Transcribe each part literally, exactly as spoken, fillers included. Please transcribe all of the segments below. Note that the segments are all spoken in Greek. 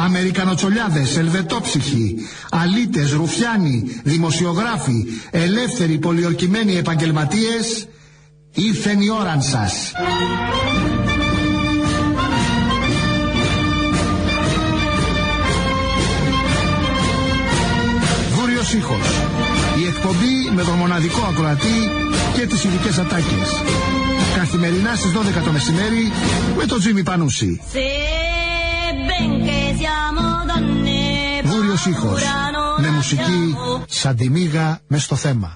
Αμερικανοτσολιάδες, ελβετόψυχοι, αλήτες, ρουφιάνοι, δημοσιογράφοι, ελεύθεροι, πολιορκημένοι επαγγελματίες, ήρθεν η ώραν σας. Βούριος ήχος. Η εκπομπή με τον μοναδικό ακροατή και τις ειδικές ατάκες. Καθημερινά στις δώδεκα το μεσημέρι με τον Τζίμι Πανούση. Βούριος ήχος. Με μουσική σαν τη μύγα μες στο θέμα.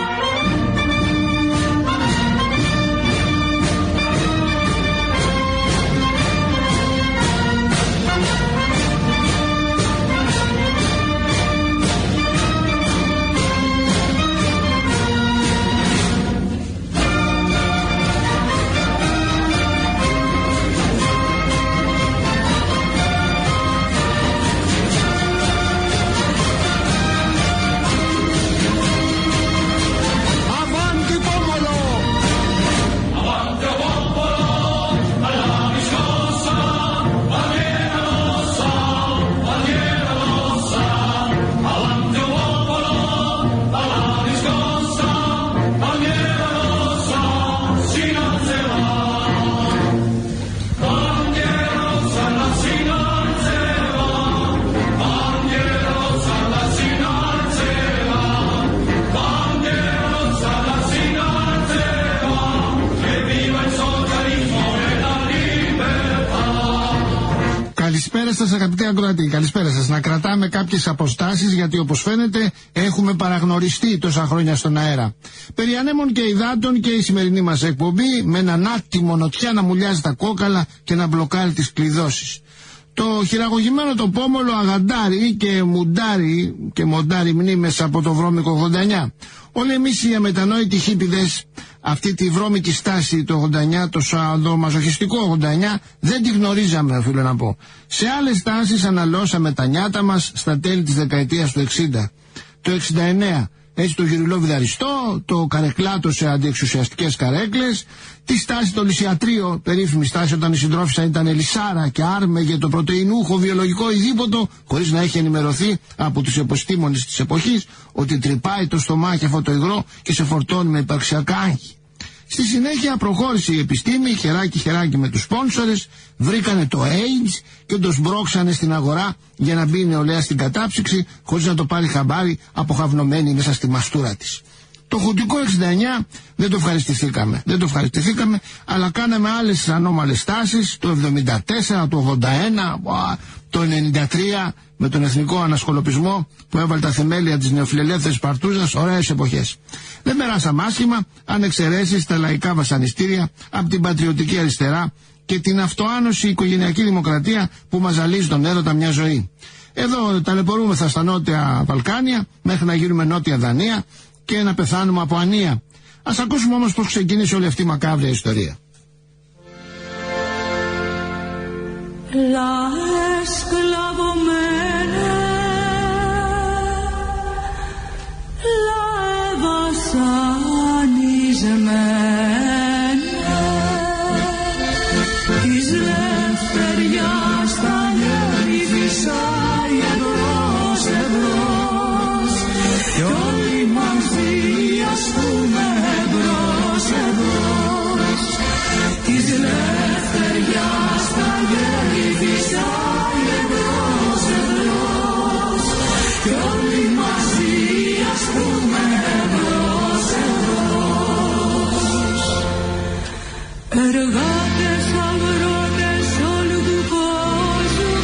Καλησπέρα σας αγαπητοί ακροατοί, καλησπέρα σας. Να κρατάμε κάποιες αποστάσεις γιατί όπως φαίνεται έχουμε παραγνωριστεί τόσα χρόνια στον αέρα. Περί ανέμων και υδάτων και η σημερινή μας εκπομπή με έναν άτιμο νοτιά να μουλιάζει τα κόκαλα και να μπλοκάρει τις κλειδώσεις. Το χειραγωγημένο το πόμολο αγαντάρει και μουντάρει και μοντάρει μνήμες από το βρώμικο ογδόντα εννιά. Όλοι εμείς οι αμετανόητοι χίπηδες αυτή τη βρώμικη στάση το ογδόντα εννιά, το σαδομαζοχιστικό ογδόντα εννιά δεν τη γνωρίζαμε, οφείλω να πω. Σε άλλες στάσεις αναλώσαμε τα νιάτα μας στα τέλη της δεκαετίας του εξήντα. Το εξήντα εννέα έτσι το γυριλόβιδα αριστό, το καρεκλάτο σε αντιεξουσιαστικές καρέκλες, τη στάση το λυσιατρίο, περίφημη στάση όταν η συντρόφισσα ήταν Ελισάρα και άρμεγε το πρωτεϊνούχο βιολογικό ειδήποτο χωρίς να έχει ενημερωθεί από τους επιστήμονες της εποχής ότι τρυπάει το στομάχι αυτό το υγρό και σε φορτώνει με υπαρξιακά άγχη. Στη συνέχεια προχώρησε η επιστήμη χεράκι χεράκι με τους σπόνσορες, βρήκανε το AIDS και το σμπρώξανε στην αγορά για να μπει η νεολαία στην κατάψυξη χωρίς να το πάρει χαμπάρι αποχαυνωμένη μέσα στη μαστούρα της. Το χουντικό εξήντα εννιά δεν το ευχαριστηθήκαμε, δεν το ευχαριστηθήκαμε, αλλά κάναμε άλλες ανώμαλες στάσεις, το εβδομήντα τέσσερα, το ογδόντα ένα, το ενενήντα τρία με τον εθνικό ανασκολοπισμό που έβαλε τα θεμέλια της νεοφιλελεύθερης παρτούζας, ωραίες εποχές. Δεν περάσαμε άσχημα αν εξαιρέσεις τα λαϊκά βασανιστήρια από την πατριωτική αριστερά και την αυτοάνωση οικογενειακή δημοκρατία που μας ζαλίζει τον έρωτα μια ζωή. Εδώ ταλαιπωρούμεθα στα νότια Βαλκάνια μέχρι να γίνουμε νότια Δανία και να πεθάνουμε από ανία. Ας ακούσουμε όμως πώς ξεκίνησε όλη αυτή η μακάβρια ιστορία. La esclavo mene, la βασανίζεμενε, της λευτεριάς τα νιέρη φυσάει εμπρός εμπρός κι όλοι μαζί ας πούμε εμπρός εμπρός της λευτεριάς τα νιέρη φυσάει εμπρός εμπρός κι όλοι μαζί ας πούμε εμπρός εμπρός. Εργάτες, αγρότες όλου του κόσμου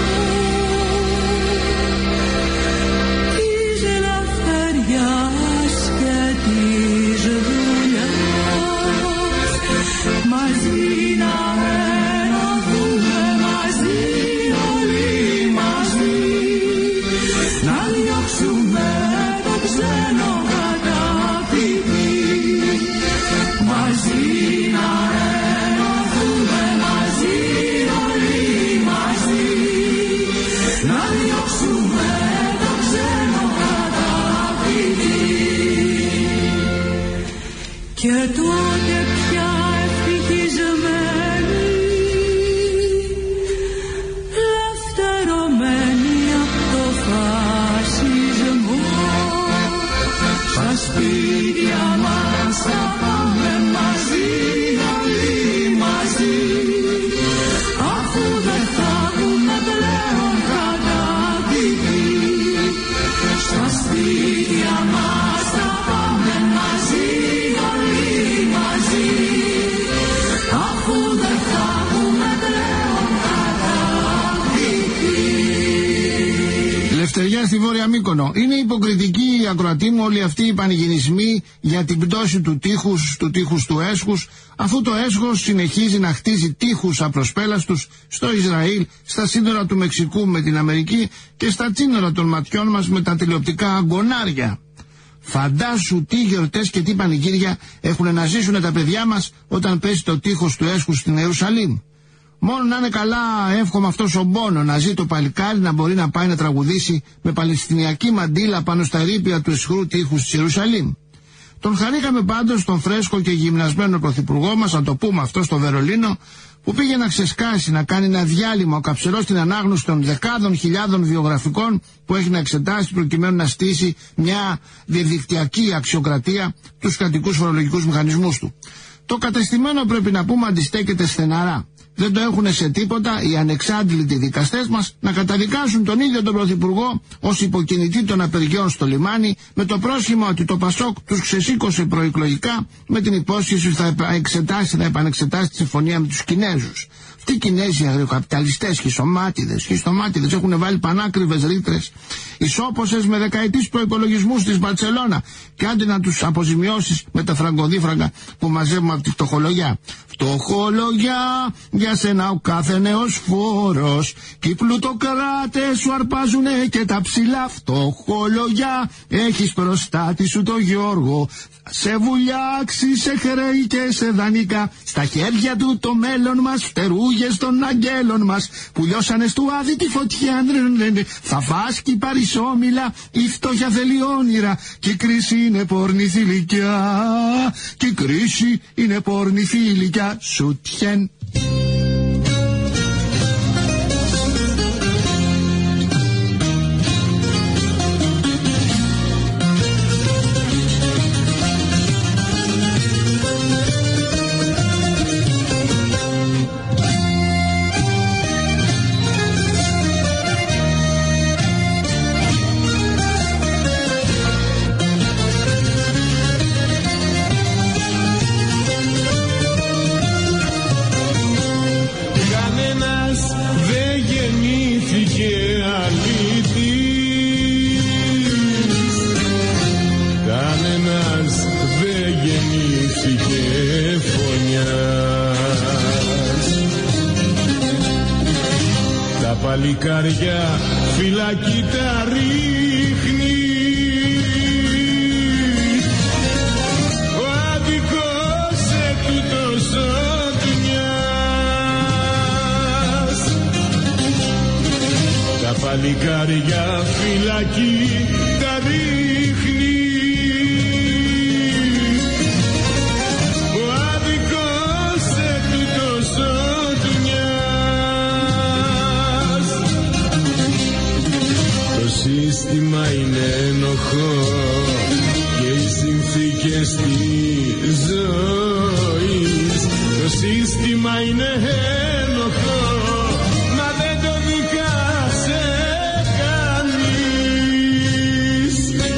της ελευθεριάς και της δουλειάς μαζί να ενωθούμε, μαζί όλοι μαζί να διώξουμε το ξένο κατακτητή, μαζί να ενωθούμε, μαζί όλοι μαζί να διώξουμε το ξένο κατακτητή. Και τότε πια ευτυχισμένοι, λευτερωμένοι σπίτια μας θα πάμε μαζί, όλοι μαζί, αφού δεν θα έχουμε πλέον καταδίκη. Στα σπίτια μας θα πάμε μαζί, όλοι μαζί, αφού δεν θα έχουμε πλέον καταδίκη. Λευτεριά στη Βόρεια Μύκονο. Είναι υποκριτική, ακροατή μου, όλοι αυτοί οι πανηγυρισμοί για την πτώση του τείχους, του τείχους του έσχους, αφού το έσχος συνεχίζει να χτίζει τείχους απροσπέλαστους στο Ισραήλ, στα σύνορα του Μεξικού με την Αμερική και στα σύνορα των ματιών μας με τα τηλεοπτικά αγκονάρια. Φαντάσου τι γιορτές και τι πανηγύρια έχουν να ζήσουν τα παιδιά μας όταν πέσει το τείχος του έσχους στην Ιερουσαλήμ. Μόνο να είναι καλά, εύχομαι αυτός ο Μπόνο να ζει το παλικάρι να μπορεί να πάει να τραγουδήσει με παλαιστινιακή μαντήλα πάνω στα ερείπια του ισχρού τείχους της Ιερουσαλήμ. Τον χαρήκαμε πάντως τον φρέσκο και γυμνασμένο πρωθυπουργό μας, να το πούμε αυτό, στο Βερολίνο, που πήγε να ξεσκάσει, να κάνει ένα διάλειμμα ο καψερός στην ανάγνωση των δεκάδων χιλιάδων βιογραφικών που έχει να εξετάσει προκειμένου να στήσει μια διαδικτυακή αξιοκρατία τους κρατικούς φορολογικούς μηχανισμούς του. Το κατεστημένο, πρέπει να πούμε, αντιστέκεται στεναρά. Δεν το έχουν σε τίποτα οι ανεξάντλητοι δικαστές μας να καταδικάσουν τον ίδιο τον Πρωθυπουργό ως υποκινητή των απεργιών στο λιμάνι, με το πρόσχημα ότι το Πασόκ τους ξεσήκωσε προεκλογικά με την υπόσχεση ότι θα εξετάσει, θα επανεξετάσει τη συμφωνία με τους Κινέζους. Αυτοί οι Κινέζοι αγριοκαπιταλιστές, χιστομάτιδες, χιστομάτιδες έχουν βάλει πανάκριβες ρήτρες, ισόποσες με δεκαετής προϋπολογισμούς της Μπαρτσελώνα, και άντε να τους αποζημιώσεις με τα φραγκοδίφραγκα που μαζεύουμε από τη φτωχολογιά. Φτωχολογιά, για σένα ο κάθε νέος φόρος, κι οι πλουτοκράτες σου αρπάζουνε και τα ψηλά. Φτωχολογιά, έχεις προστάτη σου το Γιώργο, σε βουλιάξει, σε χρέη και σε δανεικά. Στα χέρια του το μέλλον μας, φτερούγες των αγγέλων μας, που λιώσανε στου άδη τη φωτιά. Θα βάσκει παρισόμιλα, η φτώχεια θέλει όνειρα, κι η κρίση είναι πόρνη θηλυκιά, κι η κρίση είναι πόρνη θηλυκιά. Σουτιέν. Παλικάρια φυλακή τα ρίχνει, ο αδικός σε τούτος ο δουλειάς. Τα παλικάρια φυλακή τα ρίχνει, ο αδικός σε τούτος ο σύστημα είναι ενοχό και οι συνθήκες της ζωής. Το σύστημα είναι ενοχό, μα δεν το δικάσε κανείς.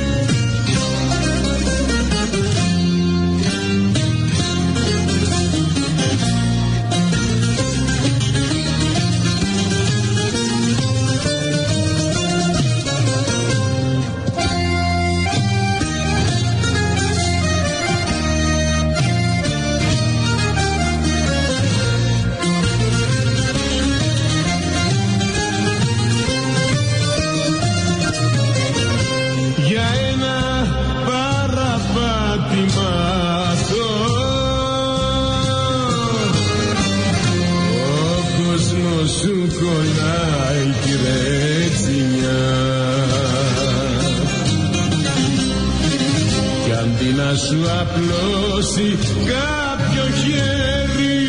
Να σου απλώσει κάποιο χέρι,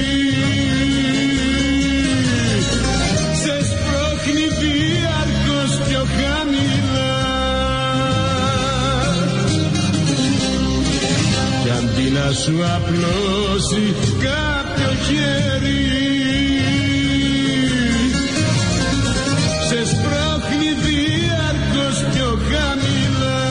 σε σπρώχνει διαρκώς πιο χαμηλά. να σου απλώσει κάποιο χέρι, σε σπρώχνει διάρκως πιο χαμηλά.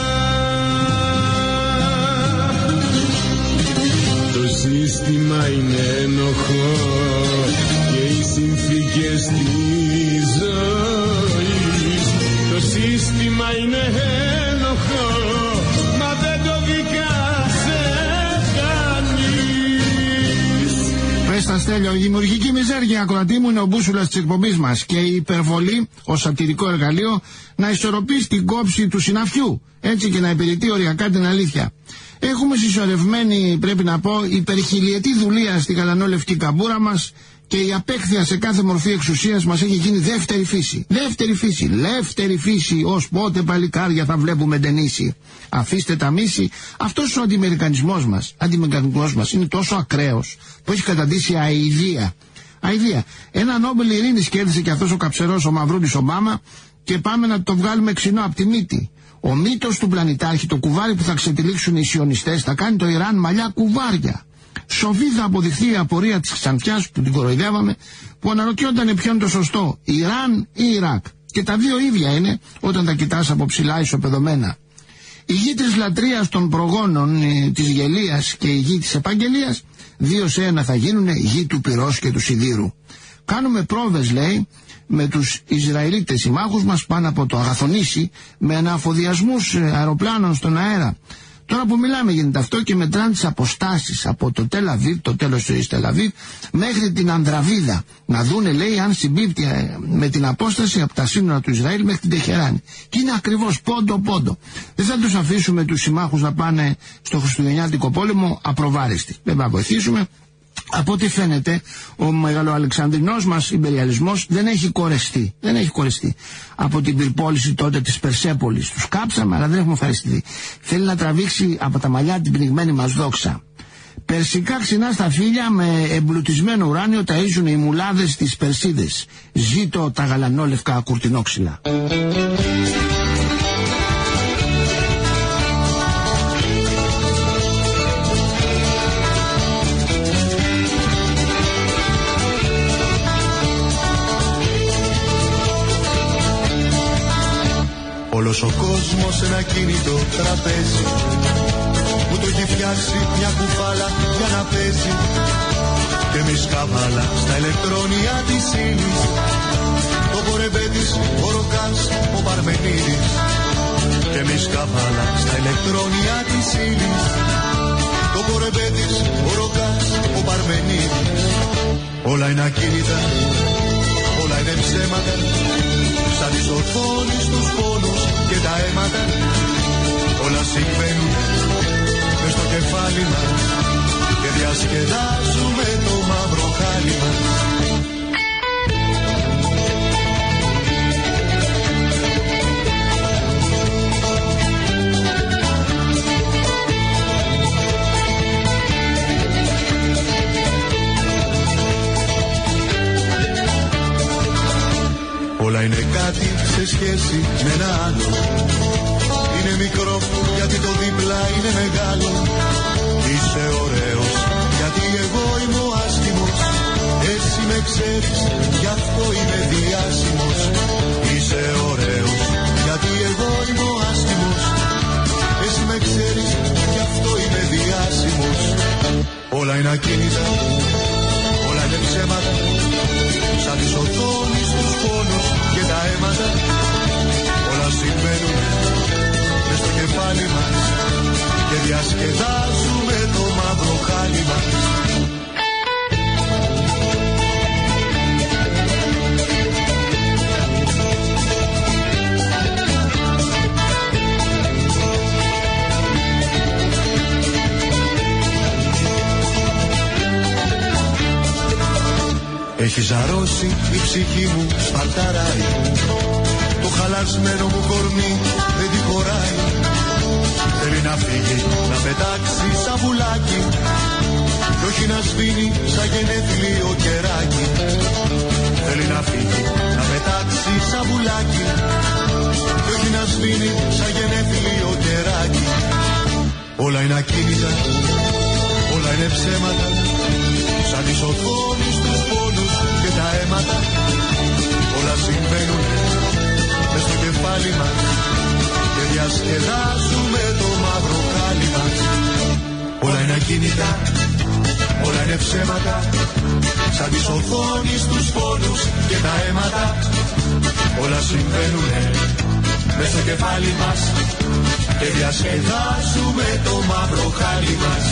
Το σύστημα είναι ενοχό και οι συνθήκες της ζωής. Το σύστημα είναι ενοχό, μα δεν το δικάσε κανείς. Πες τα Στέλιο, η δημιουργική μιζέρια ακροατή μου είναι ο μπούσουλας της εκπομπής μας και η υπερβολή ως σατυρικό εργαλείο να ισορροπεί την κόψη του συναφιού, έτσι και να υπηρετεί οριακά την αλήθεια. Έχουμε συσσωρευμένη, πρέπει να πω, υπερχιλιετή δουλεία στη γαλανόλευκη καμπούρα μας και η απέχθεια σε κάθε μορφή εξουσίας μας έχει γίνει δεύτερη φύση. Δεύτερη φύση, δεύτερη φύση, ως πότε παλικάρια θα βλέπουμε ντενήσει. Αφήστε τα μίση, αυτός ο αντιμερικανισμός μας, αντιμερικανισμός μας είναι τόσο ακραίος που έχει καταντήσει αηδία. Αηδία. Ένα Νόμπελ ειρήνης κέρδισε και αυτός ο καψερός ο Μαυρούλης Ομπάμα και πάμε να το βγάλουμε ξινό από τη μύτη. Ο μύτος του πλανητάρχη, το κουβάρι που θα ξετυλίξουν οι σιωνιστές, θα κάνει το Ιράν μαλλιά κουβάρια. Σοβή θα αποδειχθεί η απορία της Ξανθιάς που την κοροϊδεύαμε, που αναρωτιόταν ποιο είναι το σωστό, Ιράν ή Ιράκ. Και τα δύο ίδια είναι όταν τα κοιτάς από ψηλά ισοπεδωμένα. Η γη της λατρείας των προγόνων, ε, της γελίας και η γη της επαγγελίας, δύο σε ένα θα γίνουν γη του πυρός και του σιδήρου. Κάνουμε πρόβες, λέει, με τους Ισραηλίτες συμμάχους μας πάνω από το Αγαθονήσι, με αναφοδιασμούς αεροπλάνων στον αέρα. Τώρα που μιλάμε γίνεται αυτό και μετράνε τις αποστάσεις από το Τελαβίβ, το τέλος της Τελαβίβ, μέχρι την Ανδραβίδα. Να δούνε, λέει, αν συμπίπτει με την απόσταση από τα σύνορα του Ισραήλ μέχρι την Τεχεράνη. Και είναι ακριβώς πόντο-πόντο. Δεν θα τους αφήσουμε τους συμμάχους να πάνε στο Χριστουγεννιάτικο πόλεμο απροβάριστοι. Δεν θα βοηθήσουμε. Από ό,τι φαίνεται, ο μεγαλοαλεξανδρινός μας ιμπεριαλισμός δεν έχει κορεστεί. Δεν έχει κορεστεί. Από την πυρπόληση τότε της Περσέπολης. Τους κάψαμε, αλλά δεν έχουμε ευχαριστηθεί. Θέλει να τραβήξει από τα μαλλιά την πνιγμένη μας δόξα. Περσικά ξινά στα φύλλα με εμπλουτισμένο ουράνιο ταΐζουν οι μουλάδες τις Περσίδες. Ζήτω τα γαλανόλευκα κουρτινόξυλα. Όλος ο κόσμος ένα κινητό τραπέζι που το έχει φτιάξει μια κουφάλα για να παίζει. Και εμείς καβάλα στα ηλεκτρόνια της ύλης, το πορεμπέτης, ο Ροκάς, ο Παρμενίδης. Και εμείς καβάλα στα ηλεκτρόνια της ύλης, το πορεμπέτης, ο Ροκάς, ο Παρμενίδης. Όλα είναι ακίνητα, όλα είναι ψέματα, σαν τις οθόνες τους πόνους και τα αίματα. Όλα συμβαίνουν μες στο κεφάλι μας και διασκεδάζουμε το μαύρο χάλι μας. Όλα είναι κάτι σε σχέση με ένα άλλο. Είναι μικρό γιατί το δίπλα είναι μεγάλο. Είσαι ωραίος γιατί εγώ είμαι ο άσχημος. Εσύ με ξέρεις γι' αυτό είμαι διάσημος. Είσαι ωραίος γιατί εγώ είμαι ο άσχημος. Εσύ με ξέρεις γι' αυτό είμαι διάσημος. Όλα είναι ακίνητα, όλα είναι ψέματα, σαν τις οθόνες τους πόνους και τα αίματα. Όλα συμβαίνουν μες στο κεφάλι μας και διασκεδάζουμε το μαύρο χάλι μας. Έχει ζαρώσει η ψυχή μου, σπαρταράει. Το χαλασμένο μου κορμί δεν τη χωράει. Θέλει να φύγει, να πετάξει σαν πουλάκι κι όχι να σβήνει σαν γενέθλιο κεράκι. Θέλει να φύγει, να πετάξει σαν πουλάκι κι όχι να σβήνει σαν γενέθλιο κεράκι. Όλα είναι ακίνητα, όλα είναι ψέματα, σαν τις οθόνες τους πόνους και τα αίματα. Όλα συμβαίνουν μες στο κεφάλι μας και διασκεδάζουμε το μαύρο χάλι μας. Όλα είναι ακίνητα, όλα είναι ψέματα, σαν τις οθόνες τους πόνους και τα αίματα. Όλα συμβαίνουνε μες στο κεφάλι μας και διασκεδάζουμε το μαύρο χάλι μας.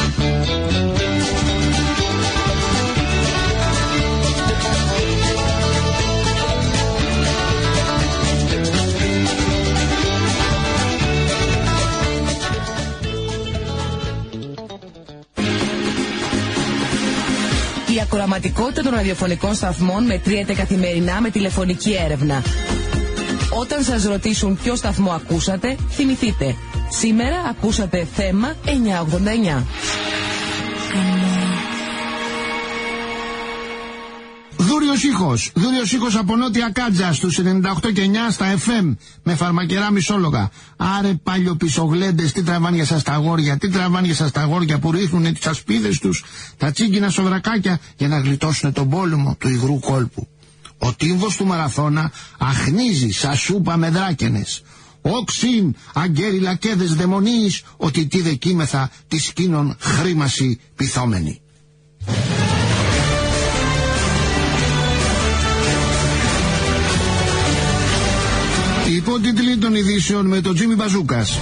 Η ακροαματικότητα των ραδιοφωνικών σταθμών μετριέται καθημερινά με τηλεφωνική έρευνα. Όταν σας ρωτήσουν ποιο σταθμό ακούσατε, θυμηθείτε. Σήμερα ακούσατε θέμα εννιακόσια ογδόντα εννιά. Δούριος ήχος, δούριος ήχος από Νότια Κάτζα στους ενενήντα οκτώ και εννιά στα εφ εμ με φαρμακερά μισόλογα. Άρε πάλιο πισογλέντες, τι τραβάνε για σας τα αγόρια, τι τραβάνε για σας τα αγόρια που ρίχνουνε τις ασπίδες τους, τα τσίγκινα σοβρακάκια για να γλιτώσουν τον πόλεμο του υγρού κόλπου. Ο τύμβος του μαραθώνα αχνίζει σαν σούπα με δράκενες. Όξιν, αγκέρι λακέδες δαιμονείς, ότι τι δεκίμεθα τη σκήνων χρήμαση πυθόμενη. Υπότιτλοι των ειδήσεων με τον Τζίμι Μπαζούκας.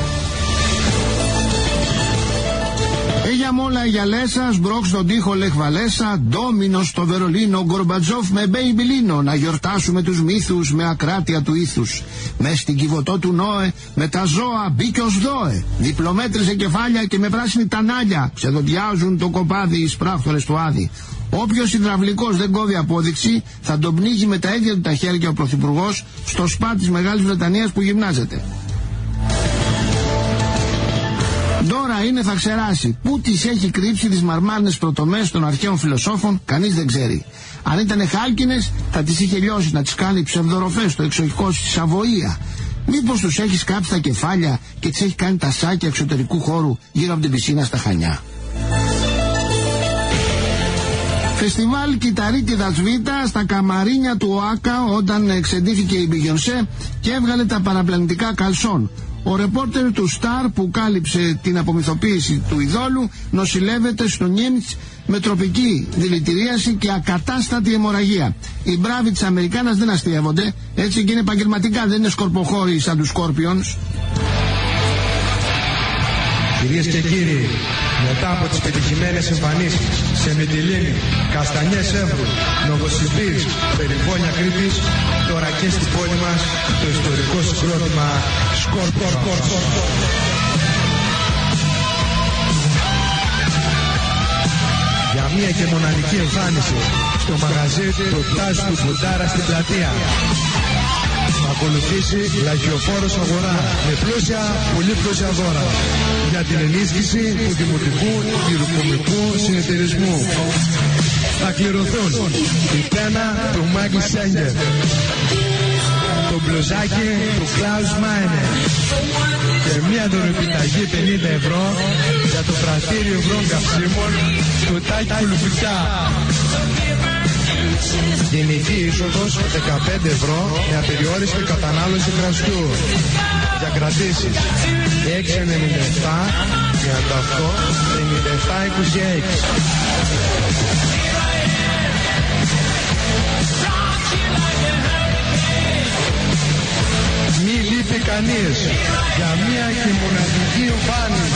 Έγια μόλα για Λέσσα, Μπρόξ στον τοίχο Λεχ Βαλέσσα, Ντόμινο στο Βερολίνο, Γκορμπατζόφ με Μπέιμπιλίνο, να γιορτάσουμε τους μύθους με ακράτεια του ήθους. Μες στην κυβωτό του Νόε, με τα ζώα μπήκε ως δώε, διπλομέτρησε κεφάλια και με πράσινη τανάλια, ξεδοντιάζουν το κοπάδι οι σπράχτορες του Άδη. Όποιος υδραυλικός δεν κόβει απόδειξη, θα τον πνίγει με τα ίδια του τα χέρια ο Πρωθυπουργός στο σπα της Μεγάλης Βρετανίας που γυμνάζεται. Τώρα είναι θα ξεράσει. Πού τις έχει κρύψει τις μαρμάρνες πρωτομές των αρχαίων φιλοσόφων, κανείς δεν ξέρει. Αν ήταν χάλκινες, θα τις είχε λιώσει να τις κάνει ψευδοροφές στο εξοχικό στη Σαβοία. Μήπως τους έχει σκάψει τα κεφάλια και τις έχει κάνει τα σάκια εξωτερικού χώρου γύρω από την πισίνα στα Χανιά. Φεστιβάλ Κιταρίτιδας Β στα καμαρίνια του ΟΑΚΑ όταν εξεντήθηκε η Μπιγιονσέ και έβγαλε τα παραπλανητικά καλσόν. Ο ρεπόρτερ του Σταρ που κάλυψε την απομυθοποίηση του ειδόλου νοσηλεύεται στο Νίμτς με τροπική δηλητηρίαση και ακατάστατη αιμορραγία. Οι μπράβοι της Αμερικάνας δεν αστείευονται, έτσι και είναι επαγγελματικά, δεν είναι σκορποχώροι σαν τους Σκόρπιονς. Κυρίες και κύριοι, μετά από τις πετυχημένες εμφανίσεις σε Μυτιλήνη, Καστανιές Εύρου, Νοβοσιμπής, Περιφώνια Κρήτης, τώρα και στην πόλη μας το ιστορικό συγκρότημα Σκορπορ. Για μία και μοναδική εμφάνιση στο μαγαζί του Τάζου του Μπουντάρα στην πλατεία. Θα ακολουθήσει λαχιοφόρος αγορά με πλούσια, πολύ πλούσια δώρα για την ενίσχυση του δημοτικού γυροκομικού συνεταιρισμού. Θα κληρωθούν η πένα του Μάικλ Σέγγερ, το μπλουζάκι του Κλάους Μάινερ και μία δωρεπιταγή πενήντα ευρώ για το πρατήριο βρών καυσίμων του Τάκη Κουλουφουκιά. Γενική είσοδος δεκαπέντε ευρώ με απεριόριστη κατανάλωση κρασιού. Για κρατήσεις έξι ενενήντα επτά τριάντα οκτώ ενενήντα επτά είκοσι έξι. Μη λείπει κανείς για μία και μοναδική εμφάνιση.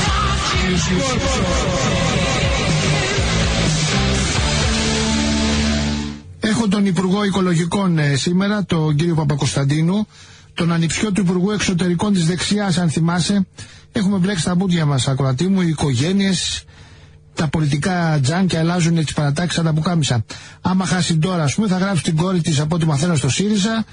Έχω τον Υπουργό Οικολογικών ε, σήμερα, τον κύριο Παπακοσταντίνου, τον ανιψιό του Υπουργού Εξωτερικών της δεξιάς, αν θυμάσαι. Έχουμε μπλέξει τα μπούτια μας, ακροατή μου, οι οικογένειες, τα πολιτικά τζάνκια αλλάζουν τις παρατάξεις σαν τα πουκάμισα. Άμα χάσει τώρα, ας πούμε, θα γράψει την κόρη της, από ό,τι μαθαίνω, στο ΣΥΡΙΖΑ,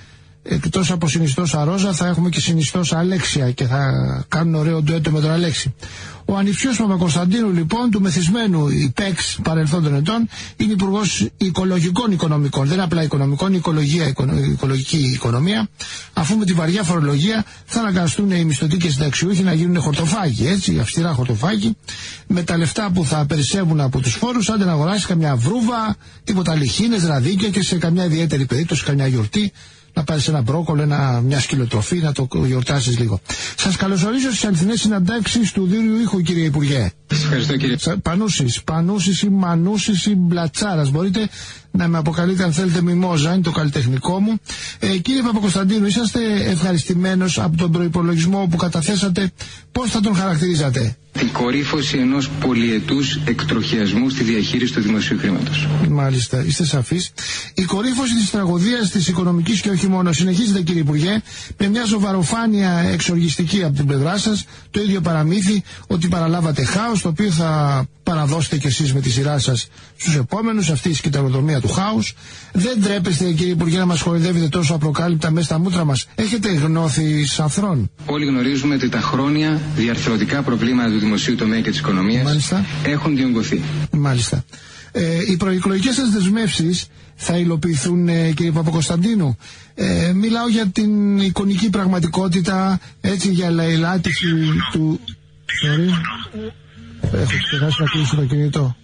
εκτός από συνιστόσα Ρόζα θα έχουμε και συνιστόσα Αλέξια και θα κάνουν ωραίο ντουέτο με τον Αλέξη. Ο ανιψιός Παπακοσταντίνου λοιπόν, του μεθυσμένου ΙΠΕΞ παρελθόντων ετών, είναι υπουργός οικολογικών οικονομικών, δεν απλά οικονομικών, οικολογία, οικολογική οικονομία, αφού με τη βαριά φορολογία θα αναγκαστούν οι μισθωτοί και συνταξιούχοι να γίνουν χορτοφάγοι, έτσι, αυστηρά χορτοφάγοι, με τα λεφτά που θα περισσεύουν από τους φόρους, άντε να αγοράσει καμιά βρούβα, τίποτα λιχίνες, ραδίκια και σε καμιά ιδιαίτερη περίπτωση, καμιά γιορτή, να πάρεις ένα μπρόκολο, ένα, μια σκυλοτροφή, να το γιορτάσεις λίγο. Σας καλωσορίζω στις αληθινές συναντάξεις του Δούριου Ήχου, κύριε Υπουργέ. Σας ευχαριστώ, κύριε. Πανούσης, Πανούσης ή Μανούσης ή Μπλατσάρας. Μπορείτε να με αποκαλείτε αν θέλετε Μιμόζα, είναι το καλλιτεχνικό μου. Ε, κύριε Παπακοσταντίνου, είσαστε ευχαριστημένος από τον προϋπολογισμό που καταθέσατε. Πώς θα τον χαρακτηρίζατε? Την κορύφωση ενός πολυετούς εκτροχιασμού στη διαχείριση του δημοσίου χρήματος. Μάλιστα, είστε σαφείς. Η κορύφωση της τραγωδίας της οικονομικής και όχι μόνο συνεχίζεται, κύριε Υπουργέ, με μια σοβαροφάνεια εξοργιστική από την πλευρά σας, το ίδιο παραμύθι ότι παραλάβατε χάος, το οποίο θα παραδώσετε κι εσείς με τη σειρά σας στους επόμενους, αυτή η σκηταλοδρομία του χάους. Δεν τρέπεστε, κύριε Υπουργέ, να μας χορηδεύετε τόσο απροκάλυπτα μέσα στα μούτρα μας? Έχετε γνώθει σαφρών? Όλοι γνωρίζουμε ότι τα χρόνια διαρθρωτικά προβλήματα του δημοσίου τομέα και της οικονομίας Μάλιστα. έχουν διονγκωθεί. Μάλιστα. Ε, οι προεκλογικές σας δεσμεύσεις θα υλοποιηθούν, ε, κύριε Παπακοσταντίνου? Ε, μιλάω για την εικονική πραγματικότητα, έτσι, για λαιλάτιση του... Sorry. Έχω ξεχάσει να κλείσω το κινητό.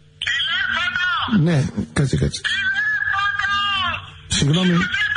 Ναι, κάτσε, κάτσε. Συγγνώμη.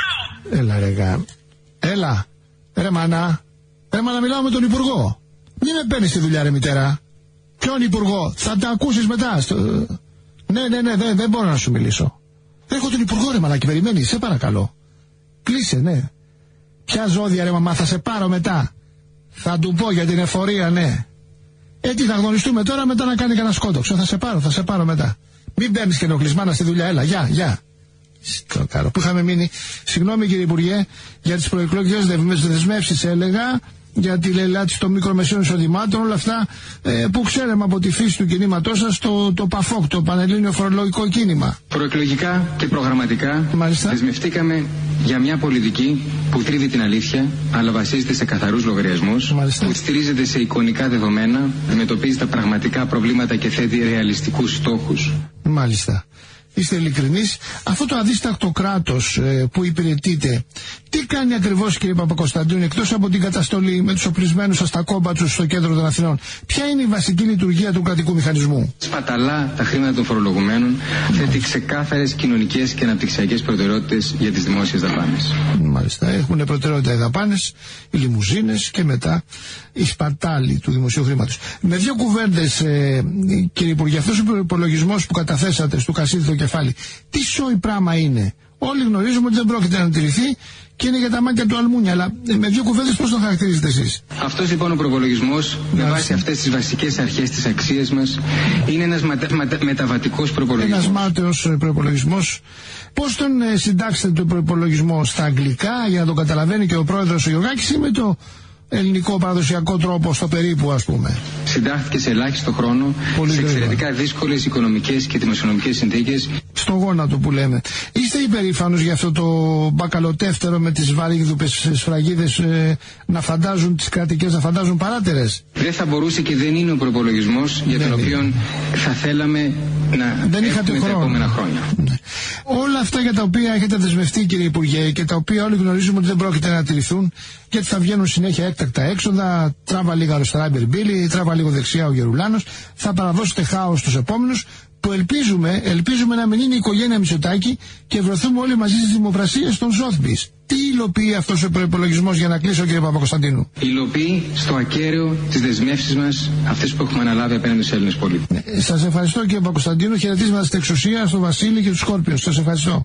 Έλα ρε γα. Έλα. Ρε μάνα. Ρε μάνα, μιλάω με τον Υπουργό. Μην με παίρνεις στη δουλειά, ρε μητέρα. Ποιον Υπουργό? Θα τα ακούσεις μετά. Στο... Ναι, ναι, ναι, δεν, δεν μπορώ να σου μιλήσω. Έχω τον Υπουργό, ρε μαλάκι, περιμένει, σε παρακαλώ. Κλείσε, ναι. Ποια ζώδια, ρε μαμά, θα σε πάρω μετά. Θα του πω για την εφορία, ναι. Έτσι θα γνωριστούμε τώρα, μετά να κάνει κανένα σκότοξο. Θα σε πάρω, θα σε πάρω μετά. Μην παίρνεις και ενοχλισμάνα στη δουλειά, έλα, γεια, γεια. Σκοτάρο. Που είχαμε μείνει, συγγνώμη κύριε Υπουργέ, για τις προεκλογικές δεσμεύσεις έλεγα, για τη λαιλάτιση των μικρομεσαίων εισοδημάτων, όλα αυτά ε, που ξέρουμε από τη φύση του κινήματός σας, το, το ΠΑΦΟΚ, το Πανελλήνιο Φορολογικό Κίνημα. Προεκλογικά και προγραμματικά Μάλιστα. δεσμευτήκαμε για μια πολιτική που τρίβει την αλήθεια, αλλά βασίζεται σε καθαρούς λογαριασμούς, Μάλιστα. που στηρίζεται σε εικονικά δεδομένα, αντιμετωπίζει τα πραγματικά προβλήματα και θέτει ρεαλιστικούς στόχους. Μάλιστα. Είστε ειλικρινείς. Αυτό το αδίστακτο κράτος ε, που υπηρετείτε, τι κάνει ακριβώς, κύριε Παπακοσταντίνου, εκτός από την καταστολή με τους οπλισμένους αστακόμπατσους στο κέντρο των Αθηνών? Ποια είναι η βασική λειτουργία του κρατικού μηχανισμού? Σπαταλά τα χρήματα των φορολογουμένων, θέτει ξεκάθαρες κοινωνικές και αναπτυξιακές προτεραιότητες για τις δημόσιες δαπάνες. Μάλιστα. Έχουν προτεραιότητα οι δαπάνες, οι λιμουζίνες και μετά η σπατάλη του δημοσίου χρήματος. Με δύο κουβέντες, ε, κύριε Υπουργέ, αυτός ο προϋπολογισμός που καταθέσατε στο κασίδι κεφάλι, τι σόι πράγμα είναι? Όλοι γνωρίζουμε ότι δεν πρόκειται να τηρηθεί και είναι για τα μάτια του αλμούνια, αλλά με δύο κουβέντες πώς το χαρακτηρίζετε εσείς? Αυτός λοιπόν ο προπολογισμός, με βάση αυτές τις βασικές αρχές της αξίας μας, είναι ένας μετα, μετα, μεταβατικός προπολογισμός. Ένας μάταιος προπολογισμός. Πώς τον ε, συντάξετε τον προπολογισμό? Στα αγγλικά, για να τον καταλαβαίνει και ο πρόεδρος ο Γιωργάκης, ή με το ελληνικό παραδοσιακό τρόπο, στο περίπου, ας πούμε? Συντάχθηκε σε ελάχιστο χρόνο, Πολύ σε γρήγορα. εξαιρετικά δύσκολες οικονομικές και δημοσιονομικές συνθήκες. Στο γόνατο που λέμε. Είστε υπερήφανος για αυτό το μπακαλοτεύτερο με τις βαρύγδουπες σφραγίδες, ε, να φαντάζουν τις κρατικές, να φαντάζουν παράτερες? Δεν θα μπορούσε και δεν είναι ο προπολογισμός για Δεν τον είναι. οποίο θα θέλαμε να Δεν είχατε έχουμε τα χρόνο. επόμενα χρόνια. Ναι. Όλα αυτά για τα οποία έχετε δεσμευτεί, κύριε Υπουργέ, και τα οποία όλοι γνωρίζουμε ότι δεν πρόκειται να τηρηθούν, γιατί θα βγαίνουν συνέχεια έκτακτα έξοδα, τράβα λίγα αριστερά η Μπερμπίλη, τράβα λίγο δεξιά ο Γερουλάνος, θα παραδώσετε χάος στους επόμενους, που ελπίζουμε, ελπίζουμε να μην είναι η οικογένεια Μητσοτάκη και βρεθούμε όλοι μαζί στις δημοπρασίες των Ζόθμπης. Τι υλοποιεί αυτός ο προϋπολογισμός, για να κλείσω, κύριε Παπακοσταντίνου? Υλοποιεί στο ακέραιο τις δεσμεύσεις μας, αυτές που έχουμε αναλάβει απέναντι στους Έλληνες πολίτες. Ναι, σας ευχαριστώ, κύριε Παπακοσταντίνου. Χαιρετίσματα στην εξουσία, στο Βασίλη και τους Σκόρπιους. Σας ευχαριστώ.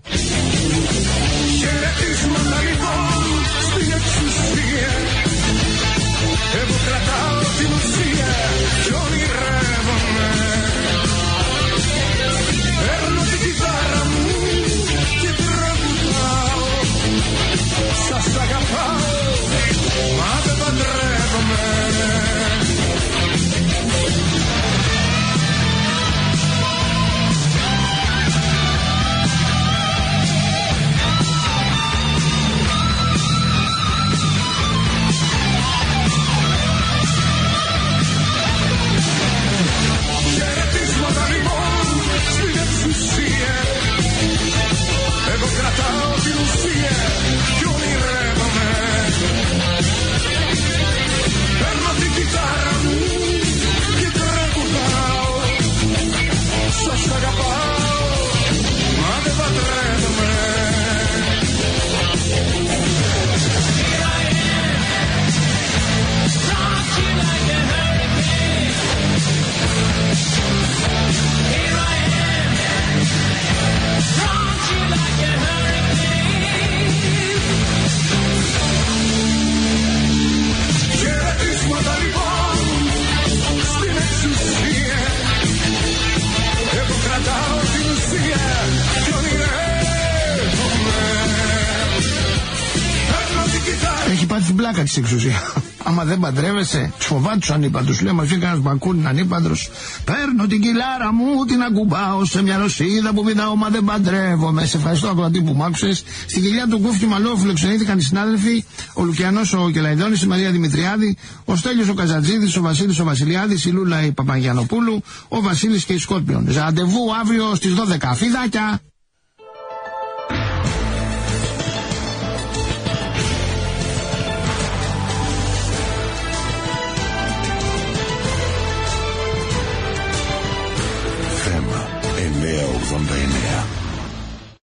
Χαιρετίσματα λοιπόν στην εξουσία. Εγώ κρατάω την ουσία κι ονειρεύομαι. Παίρνω την κιθάρα μου και τραγουδάω. Σας αγαπάω, μα δεν παντρεύομαι. πλάκα της εξουσία. Άμα δεν παντρεύεσαι, τους φοβάται τους ανήπαντρους. Λέει, μας βγει κανένας μπακούνι ανήπαντρος. Παίρνω την κιλάρα μου, την ακουμπάω σε μια ρωσίδα που πηδάω, μα δεν παντρεύομαι. Σε ευχαριστώ, ακροατή, που μ' άκουσες. Στην κοιλιά του Κούφκι Μαλόου φιλοξενήθηκαν οι συνάδελφοι, ο Λουκιανός ο Κελαϊδόνης, η Μαρία Δημητριάδη, ο Στέλιος ο Καζατζίδης, ο Βασίλης ο Βασιλιάδης, η Λούλα η Παπαγιανοπούλου, ο Βασίλης και η Σκόρπιον. Ραντεβού αύριο στις δώδεκα. Φιδάκια! Θέμα εννιακόσια ογδόντα εννέα.